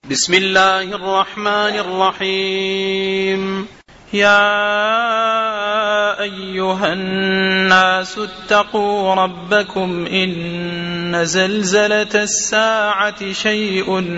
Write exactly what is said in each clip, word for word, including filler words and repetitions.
بسم الله الرحمن الرحيم. يا أيها الناس اتقوا ربكم إن زلزلة الساعة شيء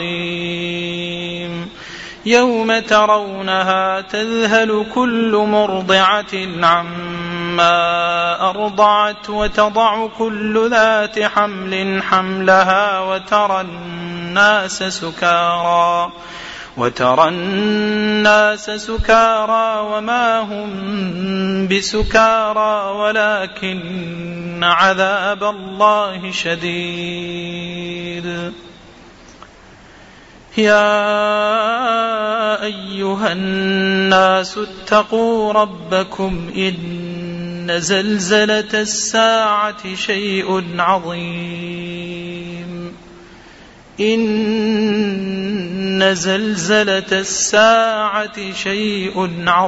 عظيم يوم ترونها تذهل كل مرضعة عما أرضعت وتضع كل ذات حمل حملها وترى الناس سكارى وترى الناس سكارى وما هم بسكارى ولكن عذاب الله شديد. يا أيها الناس اتقوا ربكم إن زلزلة الساعة شيء عظيم إن زلزلة الساعة شيء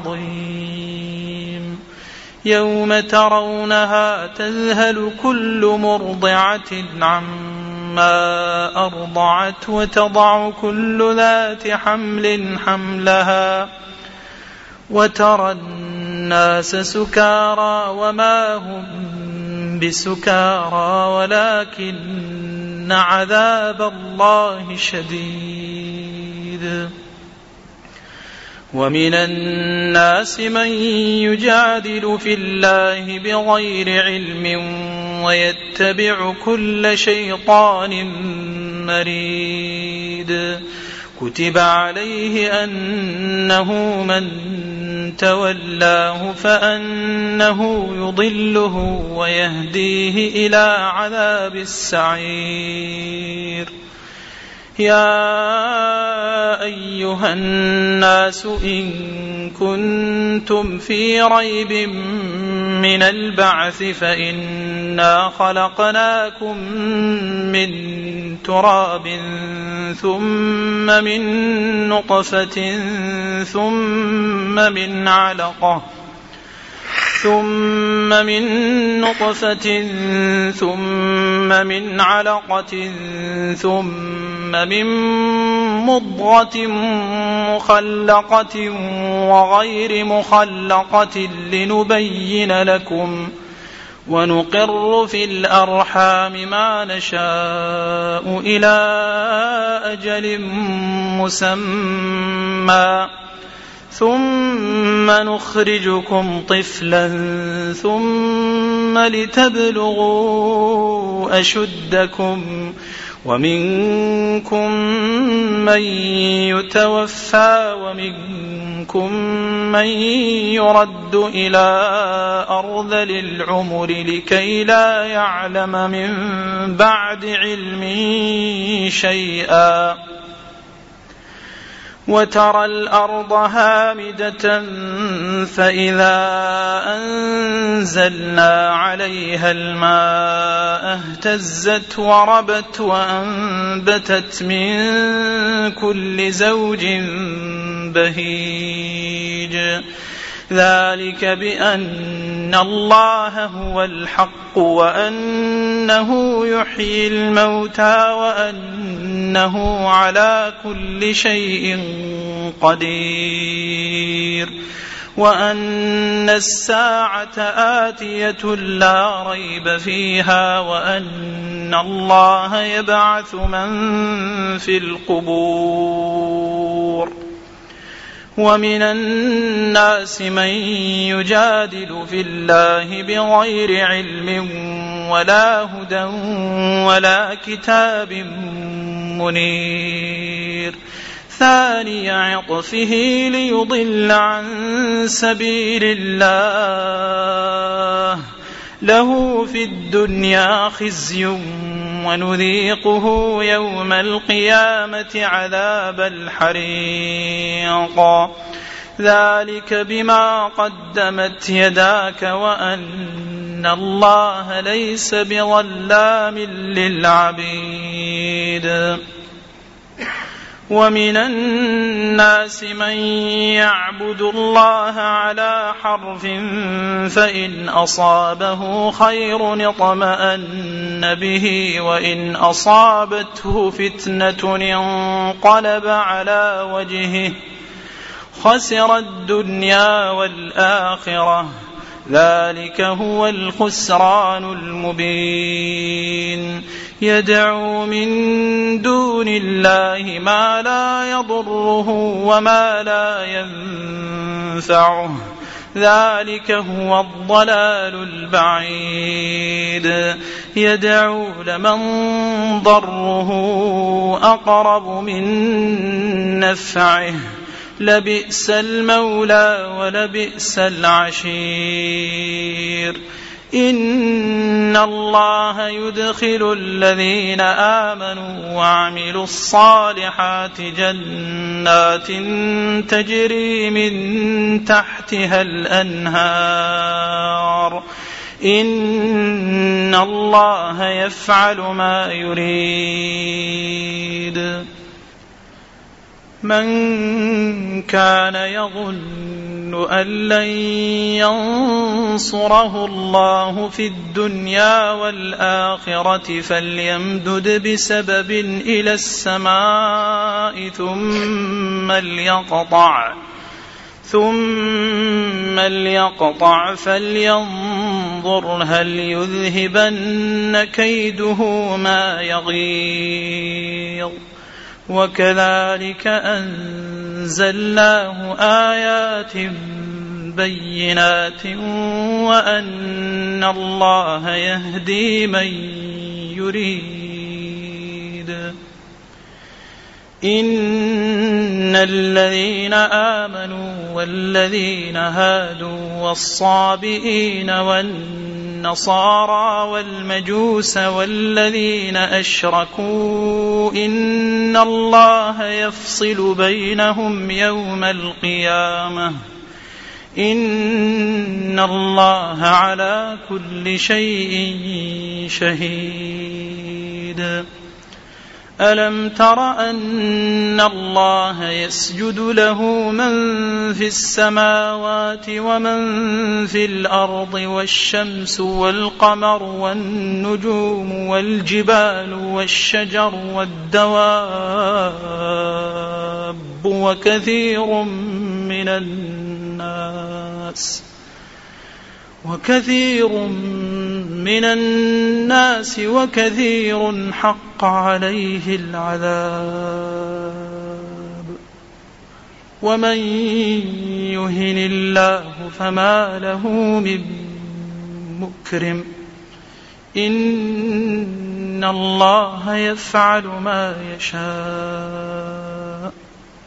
عظيم يوم ترونها تذهل كل مرضعة عما أرضعت وتضع كل ذات حمل حملها وترى الناس سكارى وما هم بسكارى ولكن عذاب الله شديد. ومن الناس من يجادل في الله بغير علم ويتبع كل شيطان مريد. كتب عليه أنه من تولاه فأنه يضله ويهديه إلى عذاب السعير. يا أيها الناس إن كنتم في ريب من البعث فإنا خلقناكم من تراب ثم من نطفة ثم من علقة ثم من نطفة ثم من علقة ثم من مضغة مخلقة وغير مخلقة لنبين لكم ونقر في الأرحام ما نشاء إلى أجل مسمى ثم نخرجكم طفلا ثم لتبلغوا أشدكم ومنكم من يتوفى ومنكم من يرد إلى أرذل العمر لكي لا يعلم من بعد علم شيئا. وترى الأرض هامدة فإذا أنزلنا عليها الماء اهتزت وربت وأنبتت من كل زوج بهيج. ذلك بأن الله هو الحق وأنه يحيي الموتى وأنه على كل شيء قدير وأن الساعة آتية لا ريب فيها وأن الله يبعث من في القبور. ومن الناس من يجادل في الله بغير علم ولا هدى ولا كتاب منير. ثاني عطفه ليضل عن سبيل الله له في الدنيا خزي ونذيقه يوم القيامة عذاب الحريق. ذلك بما قدمت يداك وأن الله ليس بظلام للعبيد. ومن الناس من يعبد الله على حرف فإن أصابه خير اطمأن به وإن أصابته فتنة انقلب على وجهه خسر الدنيا والآخرة ذلك هو الخسران المبين يدعو من دون الله ما لا يضره وما لا ينفعه ذلك هو الضلال البعيد يدعو لمن ضره أقرب من نفعه لبئس المولى ولبئس العشير إن الله يدخل الذين آمنوا وعملوا الصالحات جنات تجري من تحتها الأنهار إن الله يفعل ما يريد من كان يظن أن لن ينصره الله في الدنيا والآخرة فليمدد بسبب إلى السماء ثم ليقطع ثم ليقطع فلينظر هل يذهبن كيده ما يغيظ وكذلك أنزلناه آيات بينات وأن الله يهدي من يريد إن الذين آمنوا والذين هادوا والصابئين والنصارى والمجوس والذين أشركوا إن الله يفصل بينهم يوم القيامة إن الله على كل شيء شهيد ألم تر أن الله يسجد له من في السماوات ومن في الأرض والشمس والقمر والنجوم والجبال والشجر والدواب وكثير من الناس وكثير من الناس وكثير حق عليه العذاب ومن يهن الله فما له من مكرم إن الله يفعل ما يشاء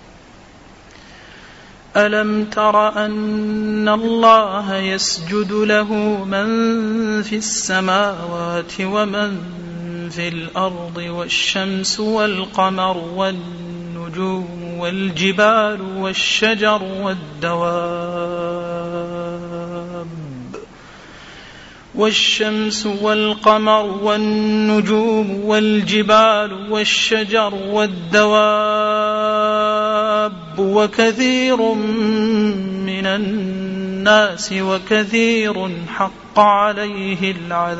ألم تر أن الله يسجد له من في السماوات ومن في الأرض والشمس والقمر والنجوم والجبال والشجر والدواب والشمس والقمر والنجوم والجبال والشجر والدواب وكثير من الناس وكثير حق عليه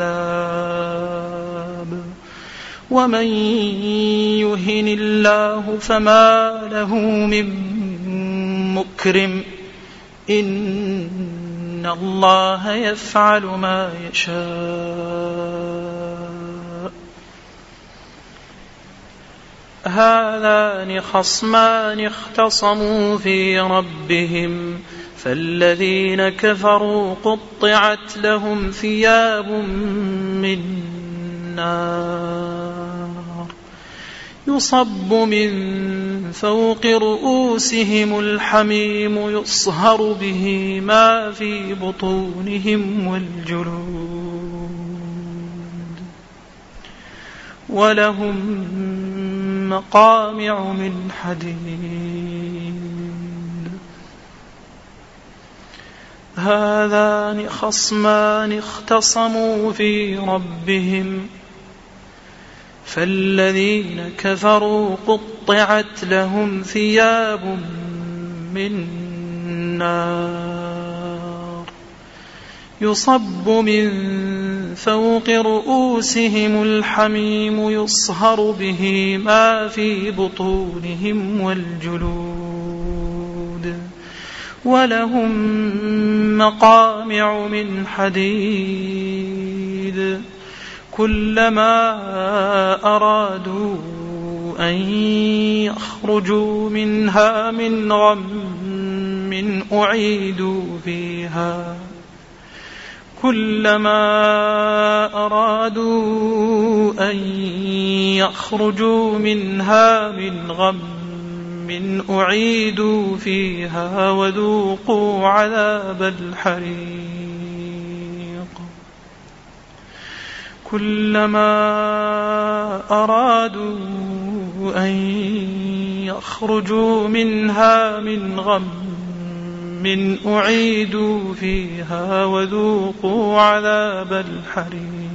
العذاب ومن يهن الله فما له من مكرم إن الله يفعل ما يشاء هذان خصمان اختصموا في ربهم فالذين كفروا قطعت لهم ثياب من نار يصب من فوق رؤوسهم الحميم يصهر به ما في بطونهم والجلود ولهم مقامع من حديد هذان خصمان اختصموا في ربهم فالذين كفروا قطعت لهم ثياب من نار يصب من فوق رؤوسهم الحميم يصهر به ما في بطونهم والجلود ولهم مقامع من حديد كلما أرادوا أن يخرجوا منها من غم أعيدوا فيها كلما أرادوا أن يخرجوا منها من غم أعيدوا فيها وذوقوا عذاب الحريق كلما أرادوا أن يخرجوا منها من غم من أعيدوا فيها وذوقوا عذاب الحريق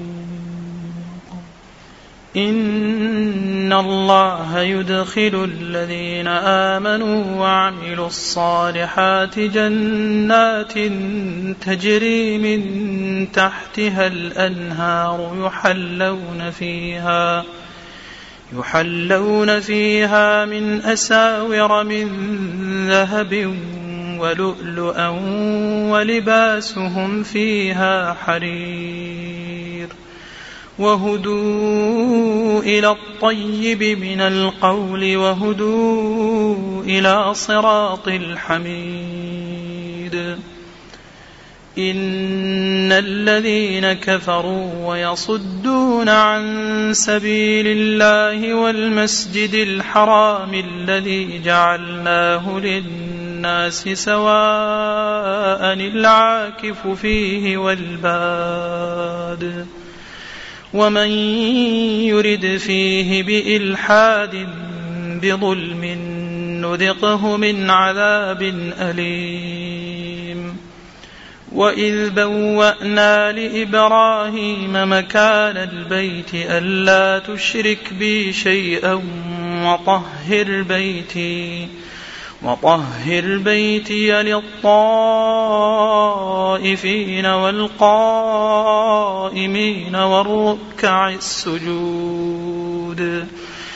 إن الله يدخل الذين آمنوا وعملوا الصالحات جنات تجري من تحتها الأنهار يحلون فيها يحلون فيها من أساور من ذهب ولؤلؤا ولباسهم فيها حرير وهدوا إلى الطيب من القول وهدوا إلى صراط الحميد إن الذين كفروا ويصدون عن سبيل الله والمسجد الحرام الذي جعلناه للناس سواء العاكف فيه والباد ومن يرد فيه بإلحاد بظلم نذقه من عذاب أليم وإذ بوأنا لإبراهيم مكان البيت ألا تشرك بي شيئا وطهر بيتي وطهر بيتي للطائفين والقائمين والركع السجود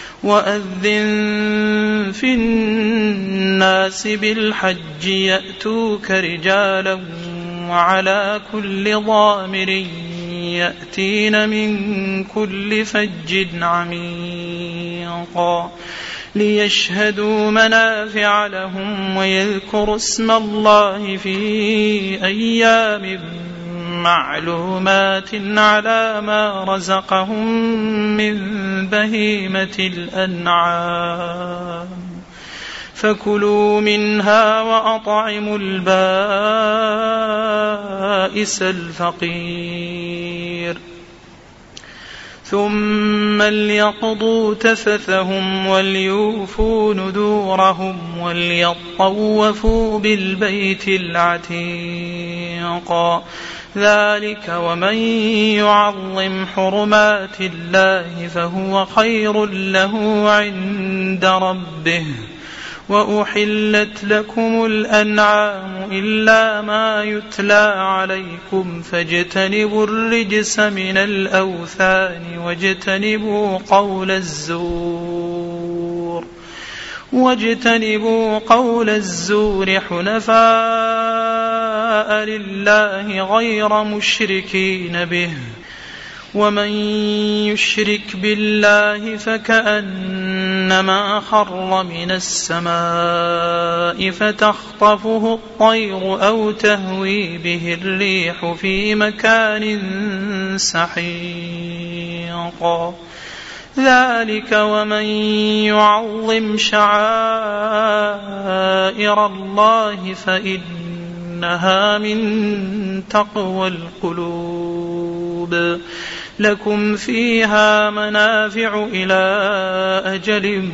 وأذن في الناس بالحج يأتوك رجالا وعلى كل ضامر يأتين من كل فج عميق ليشهدوا منافع لهم ويذكروا اسم الله في أيام معلومات على ما رزقهم من بهيمة الأنعام فكلوا منها وأطعموا البائس الفقير ثم ليقضوا تفثهم وليوفوا نذورهم وليطوفوا بالبيت العتيق ذلك ومن يعظم حرمات الله فهو خير له عند ربه وأحلت لكم الأنعام إلا ما يتلى عليكم فاجتنبوا الرجس من الأوثان واجتنبوا قول الزور واجتنبوا قول الزور حنفاء لله غير مشركين به ومن يشرك بالله فكأنما خر من السماء فتخطفه الطير أو تهوي به الريح في مكان سحيق ذلك ومن يعظم شعائر الله فإنها من تقوى القلوب لكم فيها منافع إلى أجل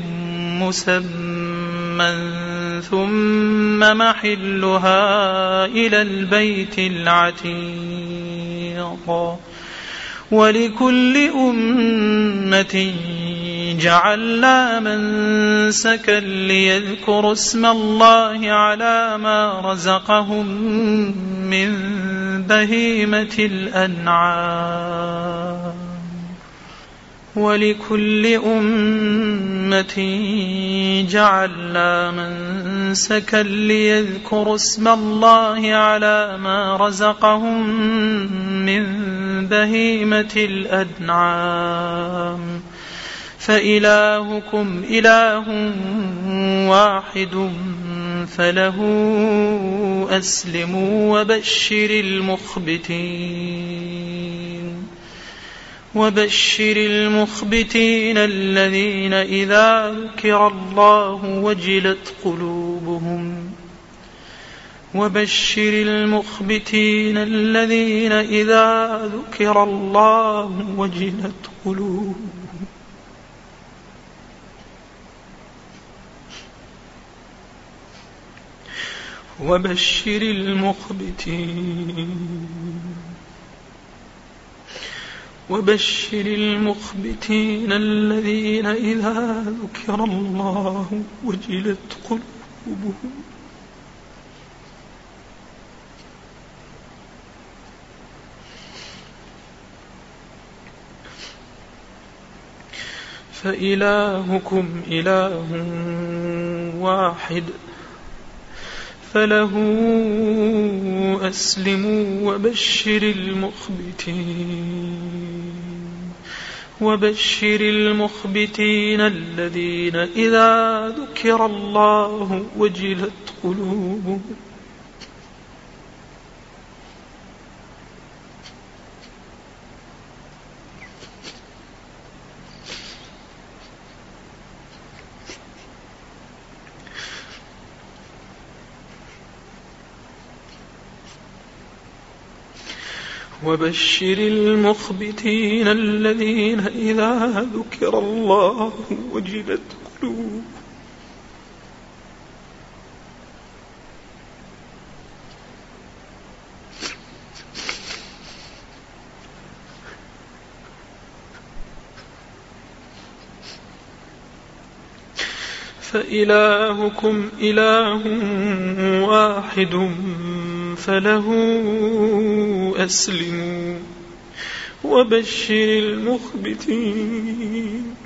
مسمى ثم محلها إلى البيت العتيق ولكل أمة جعلنا منسكا ليذكروا اسم الله على ما رزقهم من بهيمة الأنعام ولكل أمة جعلنا منسكا ليذكروا اسم الله على ما رزقهم من بهيمة الأنعام فإلهكم إله واحد فله أسلموا وبشر المخبتين وبشر المخبتين الذين إذا ذكر الله وجلت قلوبهم وبشر المخبتين الذين إذا ذكر الله وجلت قلوبهم وبشر المخبتين وبشر المخبتين الذين إذا ذكر الله وجلت قلوبهم فإلهكم إله واحد فله أسلموا وبشر المخبتين وبشر المخبتين الذين إذا ذكر الله وجلت قلوبهم وبشر المخبتين الذين إذا ذكر الله وجلت قلوبهم فإلهكم إله واحد فله أسلموا وبشر المخبتين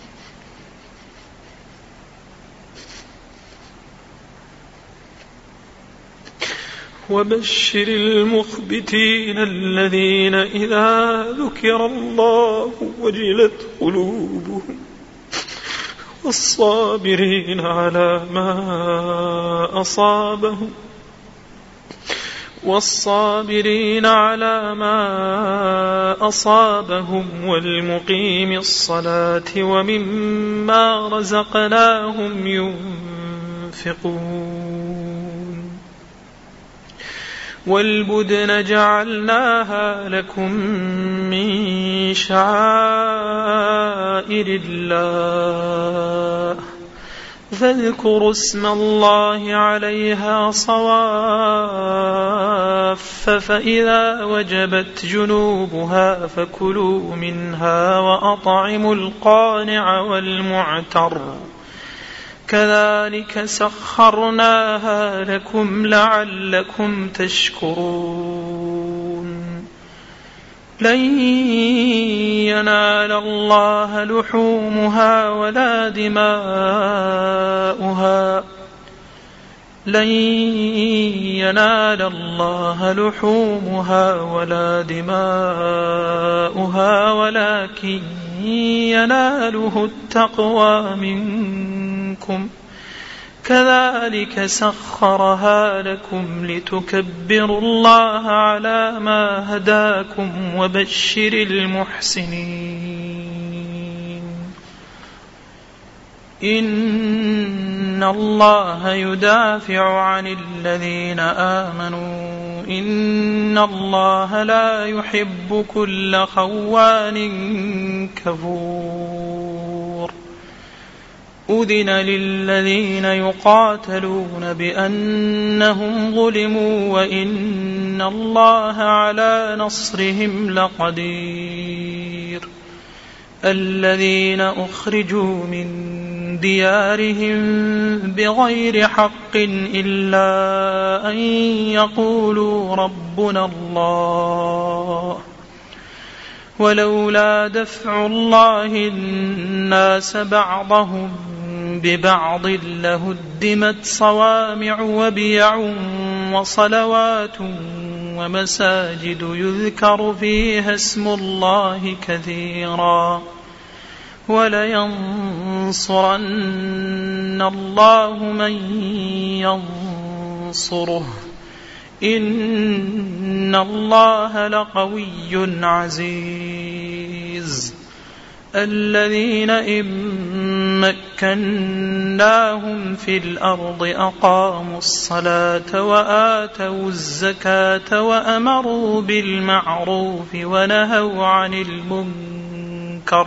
وبشر المخبتين الذين إذا ذكر الله وجلت قلوبهم والصابرين على ما أصابهم والصابرين على ما أصابهم والمقيم الصلاة ومما رزقناهم ينفقون والبدن جعلناها لكم من شعائر الله فاذكروا اسم الله عليها صواف فإذا وجبت جنوبها فكلوا منها وأطعموا القانع والمعتر كذلك سخرناها لكم لعلكم تشكرون لن ينال الله لحومها ولا دماؤها لن ينال الله لحومها ولا دماؤها ولكن يناله التقوى منكم كذلك سخرها لكم لتكبروا الله على ما هداكم وبشر المحسنين إن الله يدافع عن الذين آمنوا إن الله لا يحب كل خوان كفور أذن للذين يقاتلون بأنهم ظلموا وإن الله على نصرهم لقدير. الذين أخرجوا من ديارهم بغير حق إلا أن يقولوا ربنا الله ولولا دفع الله الناس بعضهم ببعض لهدمت صوامع وبيع وصلوات ومساجد يذكر فيها اسم الله كثيرا ولينصرن الله من ينصره إن الله لقوي عزيز. الذين إن مكناهم في الأرض أقاموا الصلاة وآتوا الزكاة وأمروا بالمعروف ونهوا عن المنكر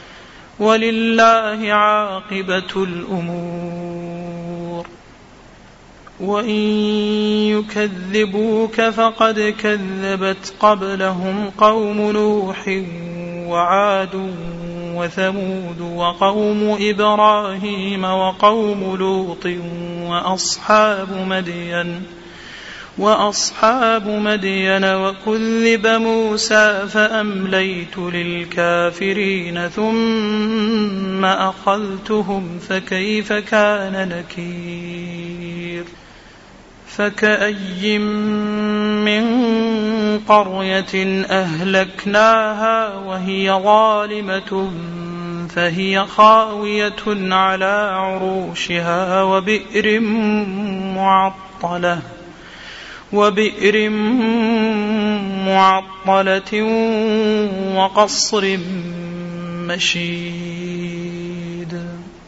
ولله عاقبة الأمور. وإن يكذبوك فقد كذبت قبلهم قوم نوح وعاد وثمود وقوم إبراهيم وقوم لوط وأصحاب مدين وأصحاب مدين وكذب موسى فأمليت للكافرين ثم أخذتهم فكيف كان نكير. فكأي من قرية أهلكناها وهي ظالمة فهي خاوية على عروشها وبئر معطلة وبئر معطلة وقصر مشيد.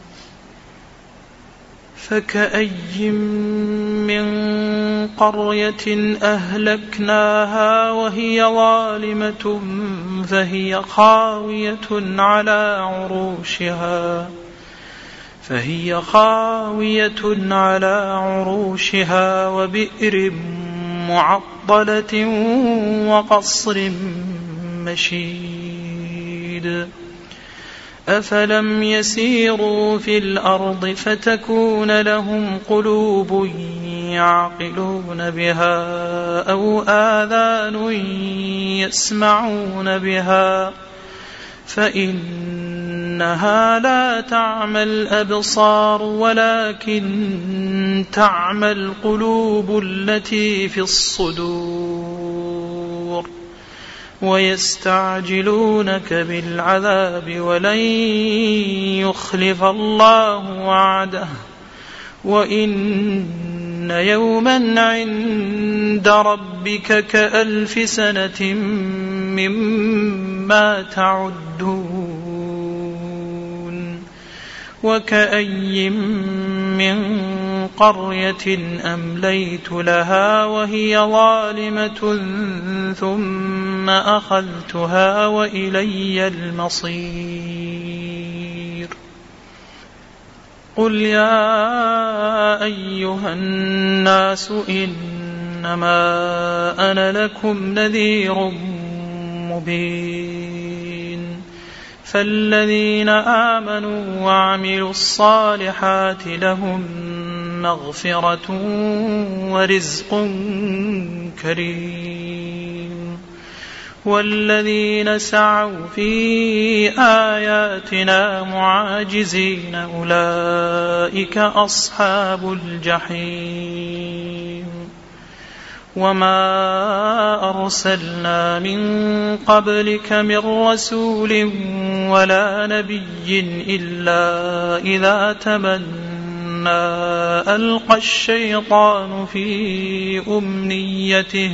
فكأي من قرية أهلكناها وهي ظالمة فهي خاوية على عروشها فهي خاوية على عروشها وبئر معطلة وقصر مشيد. أفلم يسيروا في الأرض فتكون لهم قلوب يعقلون بها أو آذان يسمعون بها فإنها لا تعمى الأبصار ولكن تعمى القلوب التي في الصدور. ويستعجلونك بالعذاب ولن يخلف الله وعده وإن يوما عند ربك كألف سنة مما تعدون. وكأي من قرية أمليت لها وهي ظالمة ثم أخذتها وإلي المصير. قل يا أيها الناس إنما أنا لكم نذير مبين. فالذين آمنوا وعملوا الصالحات لهم مغفرة ورزق كريم. والذين سعوا في آياتنا معاجزين أولئك أصحاب الجحيم. وما أرسلنا من قبلك من رسول ولا نبي إلا إذا تمنى ألقى الشيطان في أمنيته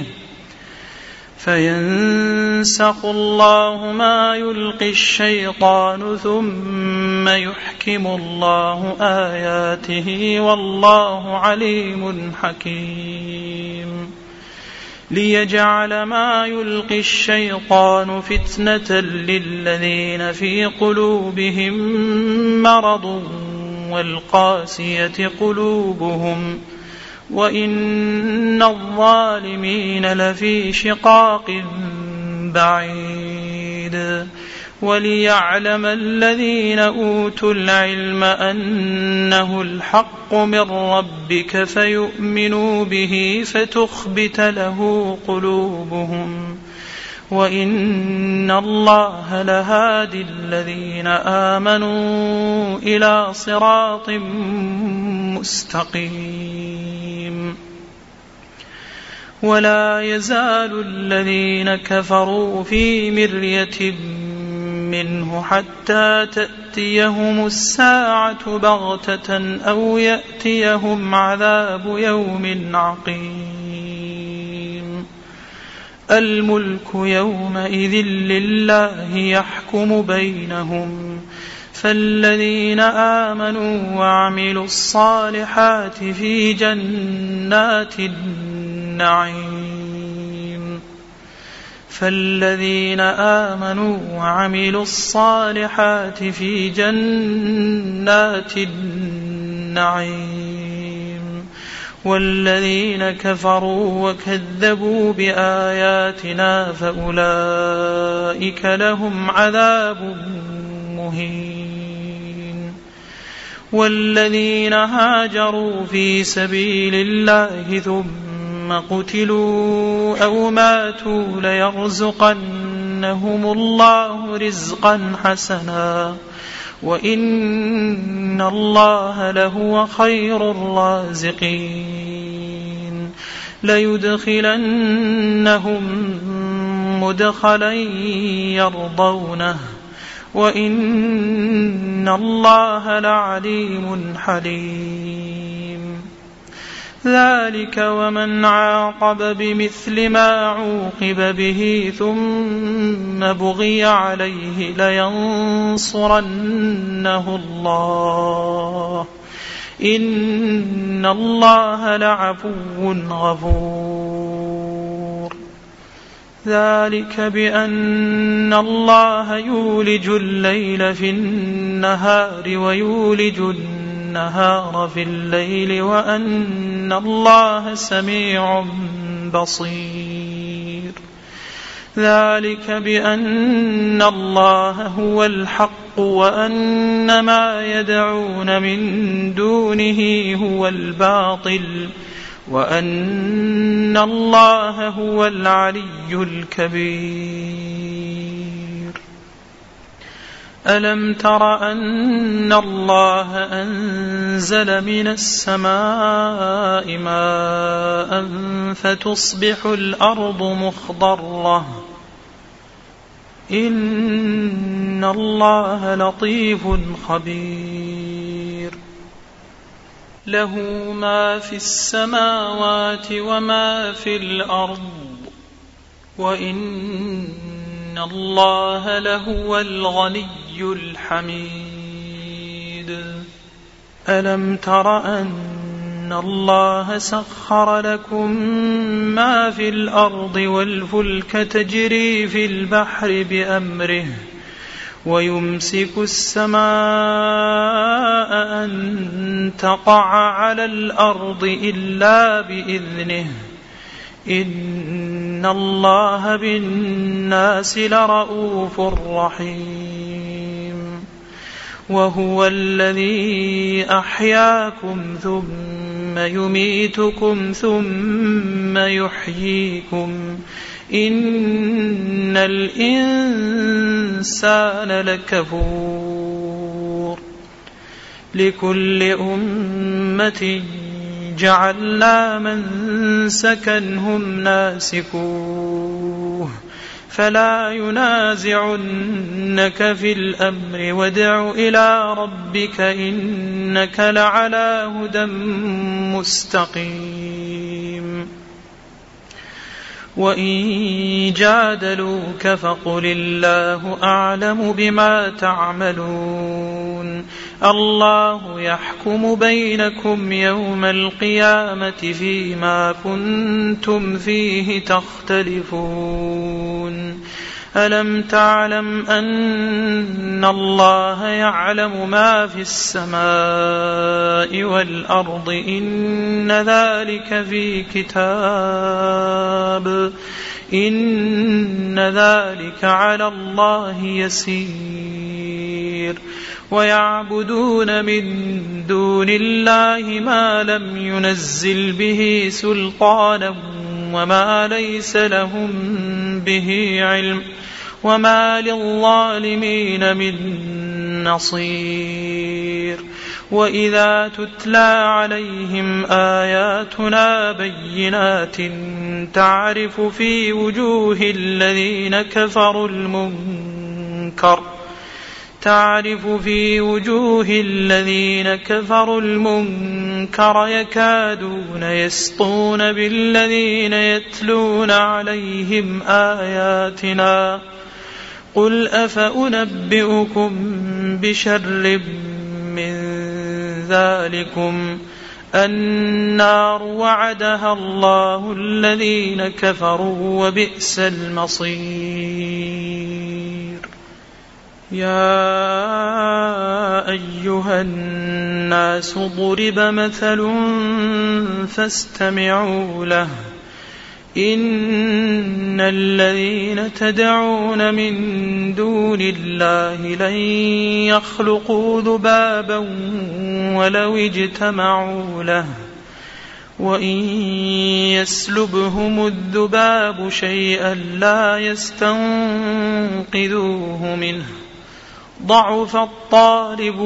فينسخ الله ما يلقي الشيطان ثم يحكم الله آياته والله عليم حكيم. ليجعل ما يلقي الشيطان فتنة للذين في قلوبهم مرض والقاسية قلوبهم وإن الظالمين لفي شقاق بعيد. وليعلم الذين أوتوا العلم أنه الحق من ربك فيؤمنوا به فتخبت له قلوبهم وإن الله لهادي الذين آمنوا إلى صراط مستقيم. ولا يزال الذين كفروا في مرية منه حتى تأتيهم الساعة بغتة أو يأتيهم عذاب يوم عقيم. الملك يومئذ لله يحكم بينهم فالذين آمنوا وعملوا الصالحات في جنات النعيم فالذين آمنوا وعملوا الصالحات في جنات النعيم والذين كفروا وكذبوا بآياتنا فأولئك لهم عذاب مهين. والذين هاجروا في سبيل الله ثم قتلوا أو ماتوا ليرزقنهم الله رزقا حسنا وإن الله لهو خير الرازقين. ليدخلنهم مدخلا يرضونه وإن الله لعليم حليم. ذلك ومن عاقب بمثل ما عوقب به ثم بغي عليه لينصرنه الله إن الله لعفو غفور. ذلك بأن الله يولج الليل في النهار ويولج النهار في الليل وأن الله سميع بصير. ذلك بأن الله هو الحق وأن ما يدعون من دونه هو الباطل وأن الله هو العلي الكبير. ألم تر أن الله أنزل من السماء ماء فتصبح الأرض مخضرة إن الله لطيف خبير. له ما في السماوات وما في الأرض وإن الله لهو الغني الحميد. ألم تر أن الله سخر لكم ما في الأرض والفلك تجري في البحر بأمره ويمسك السماء أن تقع على الأرض إلا بإذنه إن الله بالناس لرؤوف رحيم. وهو الذي أحياكم ثم يميتكم ثم يحييكم إن الإنسان لكفور. لكل أمة جعلنا منسكا هم ناسكوه فلا ينازعنك في الأمر وادع إلى ربك إنك لعلى هدى مستقيم. وإن جادلوك فقل الله أعلم بما تعملون الله يحكم بينكم يوم القيامة فيما كنتم فيه تختلفون ألم تعلم أن الله يعلم ما في السماء والأرض إن ذلك في كتاب إن ذلك على الله يسير ويعبدون من دون الله ما لم ينزل به سلطانا وما ليس لهم به علم وما للظالمين من نصير وإذا تتلى عليهم آياتنا بينات تعرف في وجوه الذين كفروا المنكر تعرف في وجوه الذين كفروا المنكر يكادون يسطون بالذين يتلون عليهم آياتنا قل أفأنبئكم بشر من ذلكم النار وعدها الله الذين كفروا وبئس المصير. يا أيها الناس ضرب مثل فاستمعوا له إن الذين تدعون من دون الله لن يخلقوا ذبابا ولو اجتمعوا له وإن يسلبهم الذباب شيئا لا يستنقذوه منه ضعف الطالب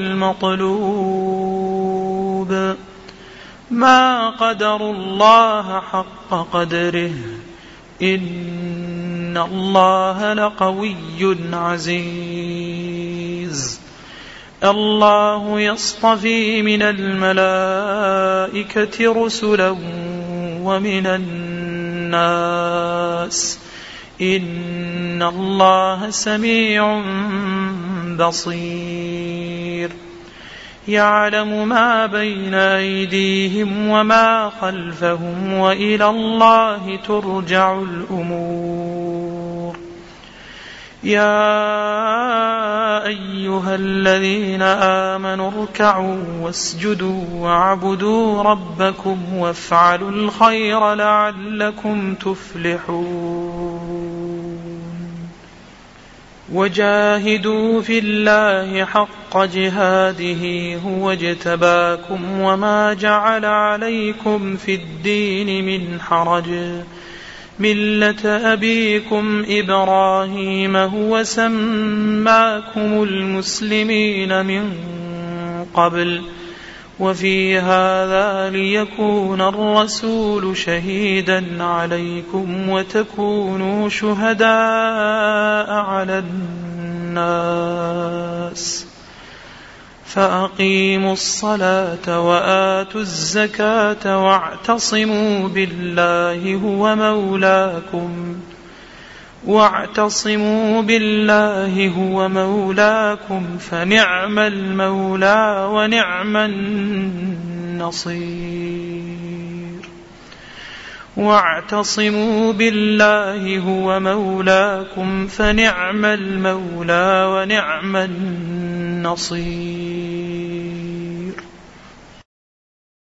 والمطلوب ما قدروا الله حق قدره إن الله لقوي عزيز. الله يصطفي من الملائكة رسلا ومن الناس إن الله سميع بصير. يعلم ما بين أيديهم وما خلفهم وإلى الله ترجع الأمور. يا أيها الذين آمنوا اركعوا واسجدوا واعبدوا ربكم وافعلوا الخير لعلكم تفلحون. وجاهدوا في الله حق جهاده هو اجتباكم وما جعل عليكم في الدين من حرج ملة أبيكم إبراهيم هو سماكم المسلمين من قبل وفي هذا ليكون الرسول شهيدا عليكم وتكونوا شهداء على الناس فأقيموا الصلاة وآتوا الزكاة واعتصموا بالله هو مولاكم واعتصموا بالله هو مولاكم فنعم المولى ونعم النصير. واعتصموا بالله هو مولاكم فنعم المولى ونعم النصير.